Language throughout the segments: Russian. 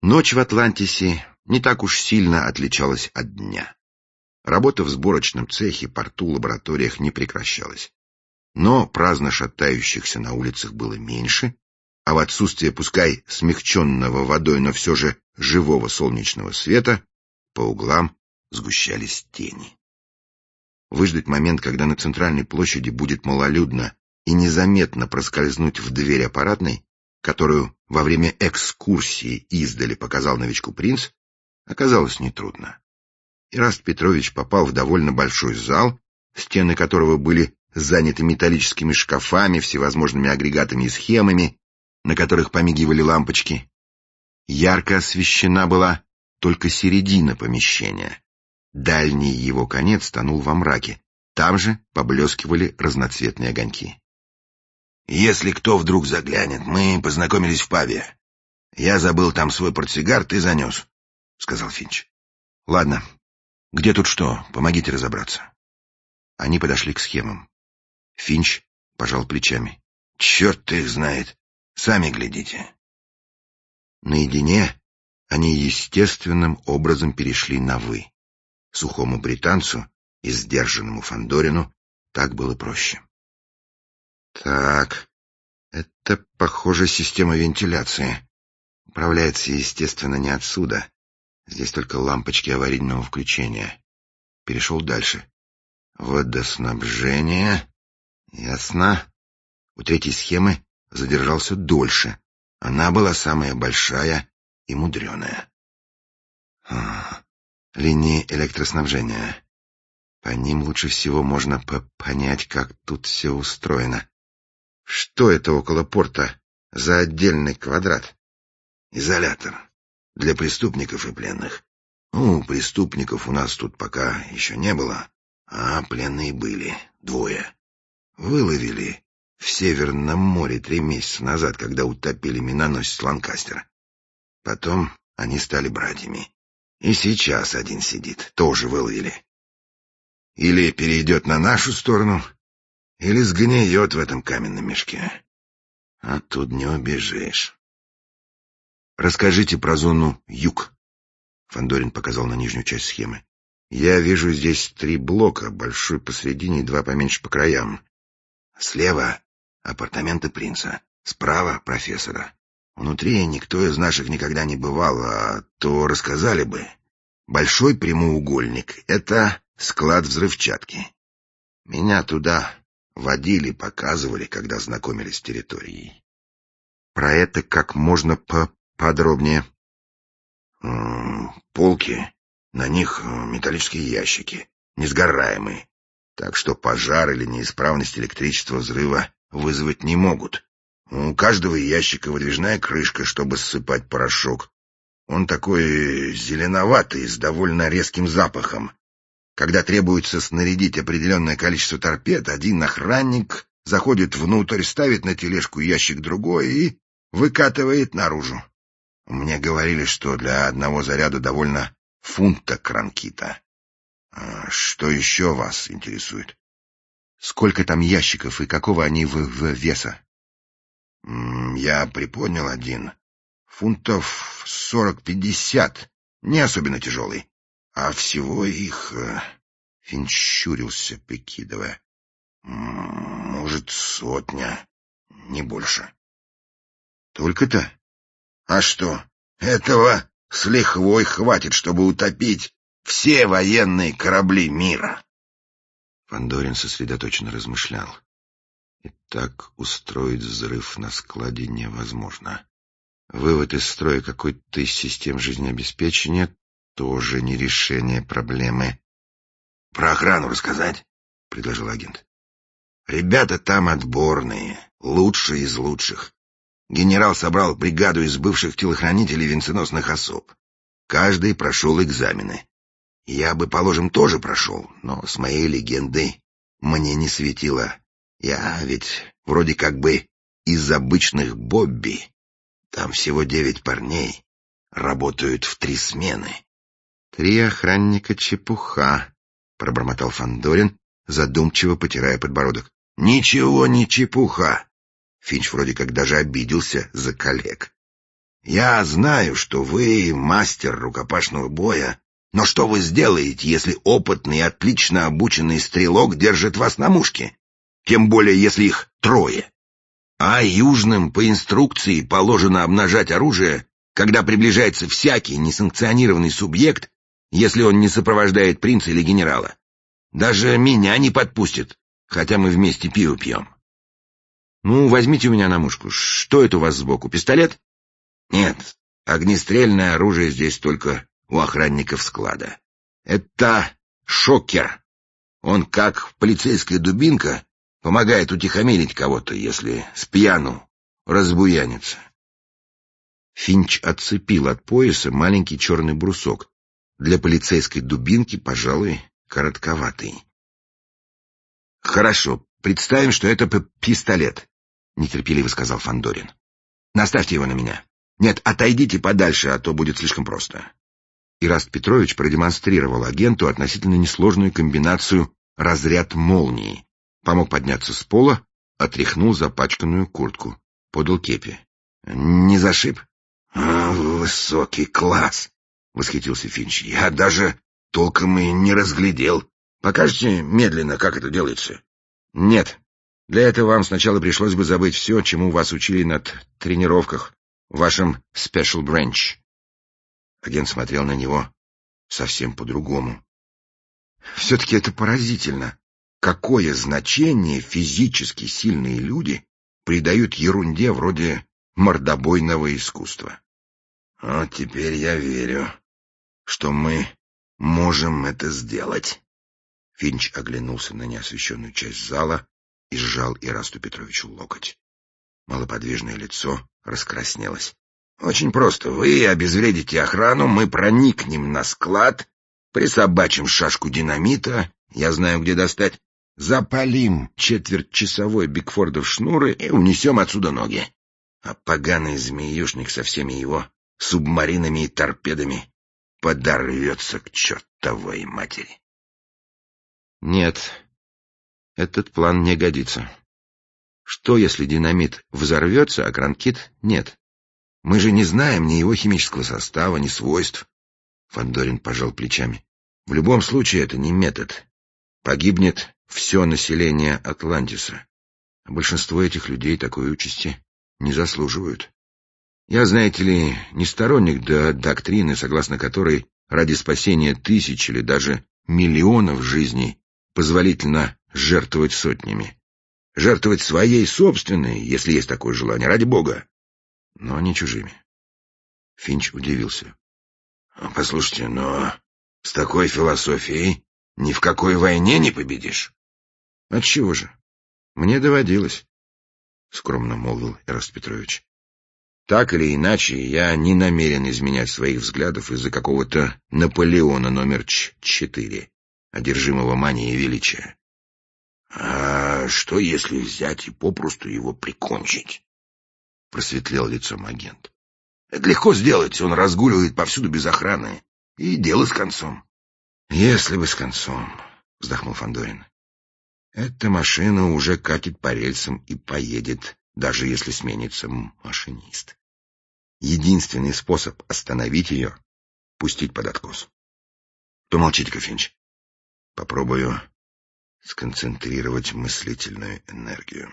Ночь в Атлантисе не так уж сильно отличалась от дня. Работа в сборочном цехе, порту, лабораториях не прекращалась. Но праздно шатающихся на улицах было меньше, а в отсутствие пускай смягченного водой, но все же живого солнечного света, по углам сгущались тени. Выждать момент, когда на центральной площади будет малолюдно, и незаметно проскользнуть в дверь аппаратной, которую во время экскурсии издали показал новичку принц, оказалось нетрудно. Ираст Петрович попал в довольно большой зал, стены которого были заняты металлическими шкафами, всевозможными агрегатами и схемами, на которых помигивали лампочки. Ярко освещена была только середина помещения. Дальний его конец тонул во мраке. Там же поблескивали разноцветные огоньки. «Если кто вдруг заглянет, мы познакомились в пабе. Я забыл там свой портсигар, ты занес», — сказал Финч. «Ладно. Где тут что? Помогите разобраться». Они подошли к схемам. Финч пожал плечами. «Черт их знает. Сами глядите». Наедине они естественным образом перешли на «вы». Сухому британцу и сдержанному Фандорину так было проще. Так, это, похоже, система вентиляции. Управляется, естественно, не отсюда. Здесь только лампочки аварийного включения. Перешел дальше. Водоснабжение. Ясно. У третьей схемы задержался дольше. Она была самая большая и мудреная. Линии электроснабжения. По ним лучше всего можно понять, как тут все устроено. Что это около порта за отдельный квадрат? Изолятор. Для преступников и пленных. Ну, преступников у нас тут пока еще не было, а пленные были. 2. Выловили в Северном море 3 месяца назад, когда утопили миноносец Ланкастер. Потом они стали братьями. И сейчас один сидит, тоже выловили. Или перейдет на нашу сторону, или сгниет в этом каменном мешке. А тут не убежишь. Расскажите про зону юг. Фандорин показал на нижнюю часть схемы. Я вижу здесь 3 блока, большой посредине и 2 поменьше по краям. Слева апартаменты принца, справа профессора. Внутри никто из наших никогда не бывал, а то рассказали бы. Большой прямоугольник — это склад взрывчатки. Меня туда водили, показывали, когда знакомились с территорией. Про это как можно поподробнее. Полки, на них металлические ящики, несгораемые, так что пожар или неисправность электричества взрыва вызвать не могут. У каждого ящика выдвижная крышка, чтобы ссыпать порошок. Он такой зеленоватый, с довольно резким запахом. Когда требуется снарядить определенное количество торпед, один охранник заходит внутрь, ставит на тележку ящик другой и выкатывает наружу. Мне говорили, что для одного заряда довольно фунта кранкита. Что еще вас интересует? Сколько там ящиков и какого они веса? Я приподнял один. Фунтов 40-50. Не особенно тяжелый. А всего их... Финч щурился, прикидывая. Может, 100, не больше. Только-то? А что, этого с лихвой хватит, чтобы утопить все военные корабли мира. Фандорин сосредоточенно размышлял. И так устроить взрыв на складе невозможно. Вывод из строя какой-то из систем жизнеобеспечения тоже не решение проблемы. — Про охрану рассказать? — предложил агент. — Ребята там отборные, лучшие из лучших. Генерал собрал бригаду из бывших телохранителей венценосных особ. Каждый прошел экзамены. Я бы, положим, тоже прошел, но с моей легендой мне не светило. Я ведь вроде как бы из обычных Бобби. Там всего 9 парней, работают в 3 смены. 3 охранника — чепуха, — пробормотал Фандорин, задумчиво потирая подбородок. — Ничего не чепуха. Финч вроде как даже обиделся за коллег. Я знаю, что вы мастер рукопашного боя, но что вы сделаете, если опытный и отлично обученный стрелок держит вас на мушке? Тем более, если их трое. А южным по инструкции положено обнажать оружие, когда приближается всякий несанкционированный субъект, если он не сопровождает принца или генерала. Даже меня не подпустят, хотя мы вместе пиво пьем. Ну, возьмите у меня на мушку. Что это у вас сбоку, пистолет? Нет, огнестрельное оружие здесь только у охранников склада. Это шокер. Он, как полицейская дубинка, помогает утихомирить кого-то, если спьяну разбуянится. Финч отцепил от пояса маленький черный брусок. Для полицейской дубинки, пожалуй, коротковатый. «Хорошо, представим, что это пистолет», — нетерпеливо сказал Фандорин. «Наставьте его на меня. Нет, отойдите подальше, а то будет слишком просто». Ираст Петрович продемонстрировал агенту относительно несложную комбинацию «разряд молнии». Помог подняться с пола, отряхнул запачканную куртку, подал кепи. «Не зашиб?» «Высокий класс», — восхитился Финч. «Я даже толком и не разглядел. Покажете медленно, как это делается?» «Нет. Для этого вам сначала пришлось бы забыть все, чему вас учили на тренировках в вашем Special Branch». Агент смотрел на него совсем по-другому. «Все-таки это поразительно. Какое значение физически сильные люди придают ерунде вроде мордобойного искусства?» «Вот теперь я верю, что мы можем это сделать». Финч оглянулся на неосвещенную часть зала и сжал Ирасту Петровичу локоть. Малоподвижное лицо раскраснелось. «Очень просто. Вы обезвредите охрану, мы проникнем на склад, присобачим шашку динамита, я знаю, где достать, запалим четвертьчасовой Бигфордов шнуры и унесем отсюда ноги. А поганый змеюшник со всеми его субмаринами и торпедами подорвется к чертовой матери». «Нет, этот план не годится. Что, если динамит взорвется, а кранкит нет? Мы же не знаем ни его химического состава, ни свойств». Фандорин пожал плечами. «В любом случае это не метод. Погибнет все население Атлантиса. А большинство этих людей такой участи не заслуживают. Я, знаете ли, не сторонник доктрины, согласно которой ради спасения тысяч или даже миллионов жизней позволительно жертвовать сотнями. Жертвовать своей собственной, если есть такое желание, ради бога, но не чужими». Финч удивился. «Послушайте, но с такой философией ни в какой войне не победишь». «Отчего же? Мне доводилось», — скромно молвил Ираст Петрович. «Так или иначе, я не намерен изменять своих взглядов из-за какого-то Наполеона номер 4, одержимого манией величия». «А что, если взять и попросту его прикончить?» — просветлел лицом агент. «Это легко сделать, он разгуливает повсюду без охраны, и дело с концом». «Если бы с концом», — вздохнул Фандорин. «Эта машина уже катит по рельсам и поедет, даже если сменится машинист. Единственный способ остановить ее — пустить под откос». «То молчите-ка, Финч. Попробую сконцентрировать мыслительную энергию».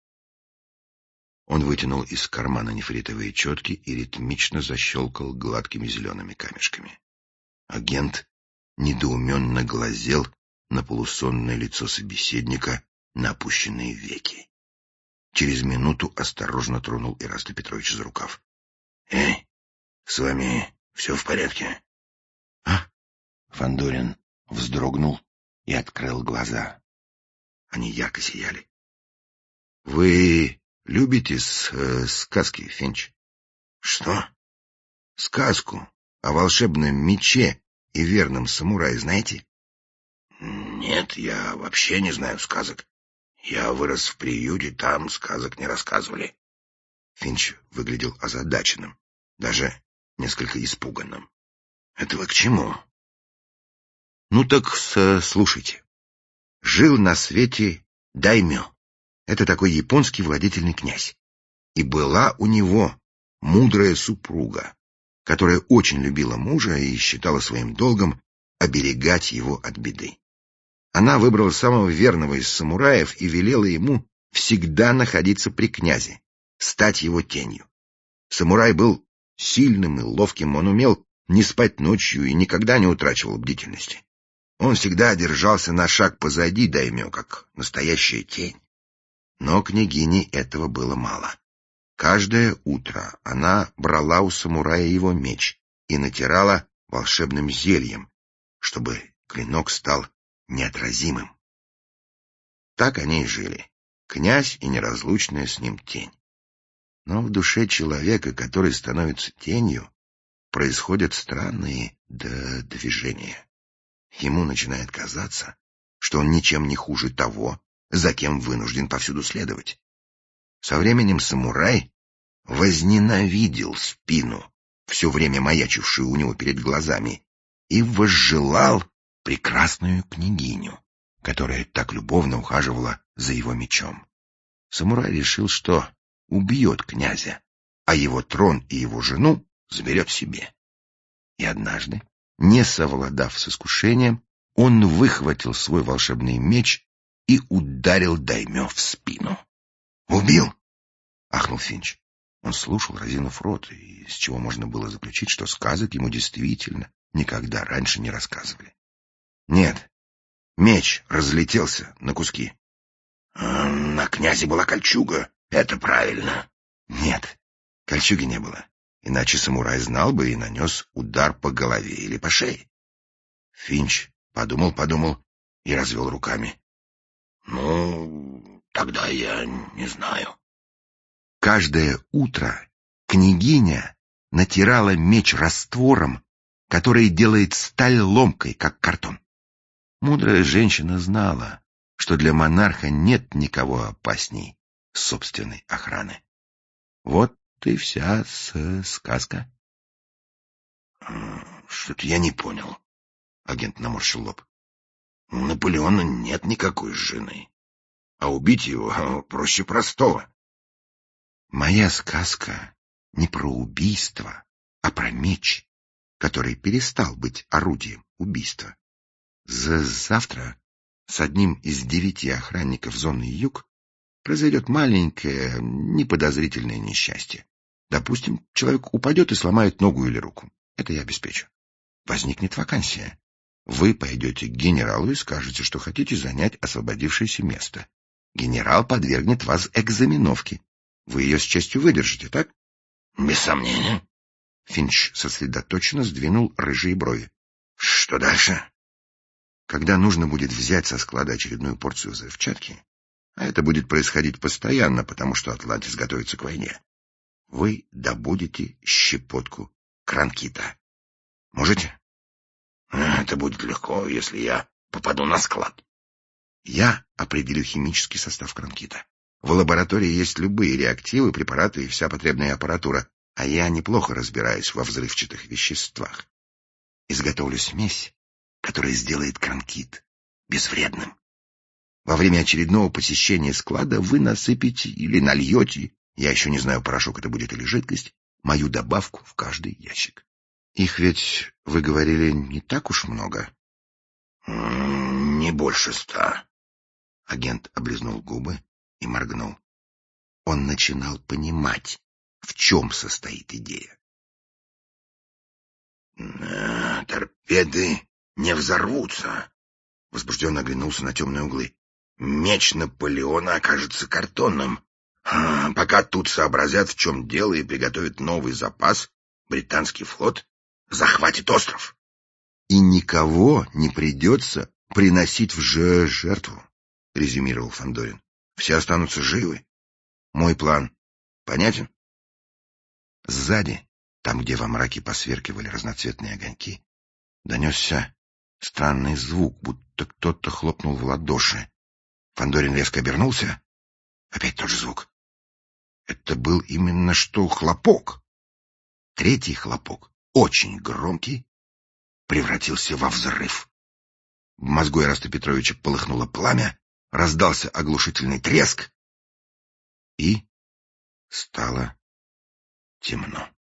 Он вытянул из кармана нефритовые четки и ритмично защелкал гладкими зелеными камешками. Агент недоуменно глазел на полусонное лицо собеседника, на опущенные веки. Через минуту осторожно тронул Ираста Петровича за рукав. «Эй, с вами все в порядке?» «А?» Фандорин вздрогнул и открыл глаза. Они ярко сияли. «Вы любите сказки, Финч?» «Что?» «Сказку о волшебном мече и верном самурае знаете?» «Нет, я вообще не знаю сказок. Я вырос в приюте, там сказок не рассказывали». Финч выглядел озадаченным, даже несколько испуганным. «Это вы к чему?» «Ну так слушайте. Жил на свете даймё. Это такой японский владетельный князь. И была у него мудрая супруга, которая очень любила мужа и считала своим долгом оберегать его от беды. Она выбрала самого верного из самураев и велела ему всегда находиться при князе, стать его тенью. Самурай был сильным и ловким, он умел не спать ночью и никогда не утрачивал бдительности. Он всегда держался на шаг позади даймё, как настоящая тень. Но княгине этого было мало. Каждое утро она брала у самурая его меч и натирала волшебным зельем, чтобы клинок стал неотразимым. Так они и жили, князь и неразлучная с ним тень. Но в душе человека, который становится тенью, происходят странные движения. Ему начинает казаться, что он ничем не хуже того, за кем вынужден повсюду следовать. Со временем самурай возненавидел спину, все время маячившую у него перед глазами, и возжелал прекрасную княгиню, которая так любовно ухаживала за его мечом. Самурай решил, что убьет князя, а его трон и его жену заберет себе. И однажды, не совладав с искушением, он выхватил свой волшебный меч и ударил даймё в спину. «Убил!» — ахнул Финч. Он слушал, разинув рот, из чего можно было заключить, что сказок ему действительно никогда раньше не рассказывали. Нет, меч разлетелся на куски. На князе была кольчуга, это правильно. Нет, кольчуги не было, иначе самурай знал бы и нанес удар по голове или по шее. Финч подумал и развел руками. Ну, тогда я не знаю. Каждое утро княгиня натирала меч раствором, который делает сталь ломкой, как картон. Мудрая женщина знала, что для монарха нет никого опасней собственной охраны. Вот и вся сказка. Что-то я не понял. Агент наморщил лоб. У Наполеона нет никакой жены, а убить его проще простого. Моя сказка не про убийство, а про меч, который перестал быть орудием убийства. Завтра с одним из 9 охранников зоны Юг произойдет маленькое, неподозрительное несчастье. Допустим, человек упадет и сломает ногу или руку. Это я обеспечу. Возникнет вакансия. Вы пойдете к генералу и скажете, что хотите занять освободившееся место. Генерал подвергнет вас экзаменовке. Вы ее с честью выдержите, так? Без сомнения. Финч сосредоточенно сдвинул рыжие брови. Что дальше? Когда нужно будет взять со склада очередную порцию взрывчатки, а это будет происходить постоянно, потому что Атлантис готовится к войне, вы добудете щепотку кранкита. Можете? Это будет легко, если я попаду на склад. Я определю химический состав кранкита. В лаборатории есть любые реактивы, препараты и вся потребная аппаратура, а я неплохо разбираюсь во взрывчатых веществах. Изготовлю смесь, которая сделает кранкит безвредным. Во время очередного посещения склада вы насыпете или нальете, я еще не знаю, порошок это будет или жидкость, мою добавку в каждый ящик. Их ведь, вы говорили, не так уж много. Не больше 100. Агент облизнул губы и моргнул. Он начинал понимать, в чем состоит идея. Торпеды не взорвутся. Возбужденно оглянулся на темные углы. Меч Наполеона окажется картонным. Пока тут сообразят, в чем дело, и приготовят новый запас, британский флот захватит остров. И никого не придется приносить в жертву, резюмировал Фандорин. Все останутся живы. Мой план понятен? Сзади, там, где во мраке посверкивали разноцветные огоньки, донесся странный звук, будто кто-то хлопнул в ладоши. Фандорин резко обернулся. Опять тот же звук. Это был именно что хлопок. Третий хлопок, очень громкий, превратился во взрыв. В мозгу Эраста Петровича полыхнуло пламя, раздался оглушительный треск, и стало темно.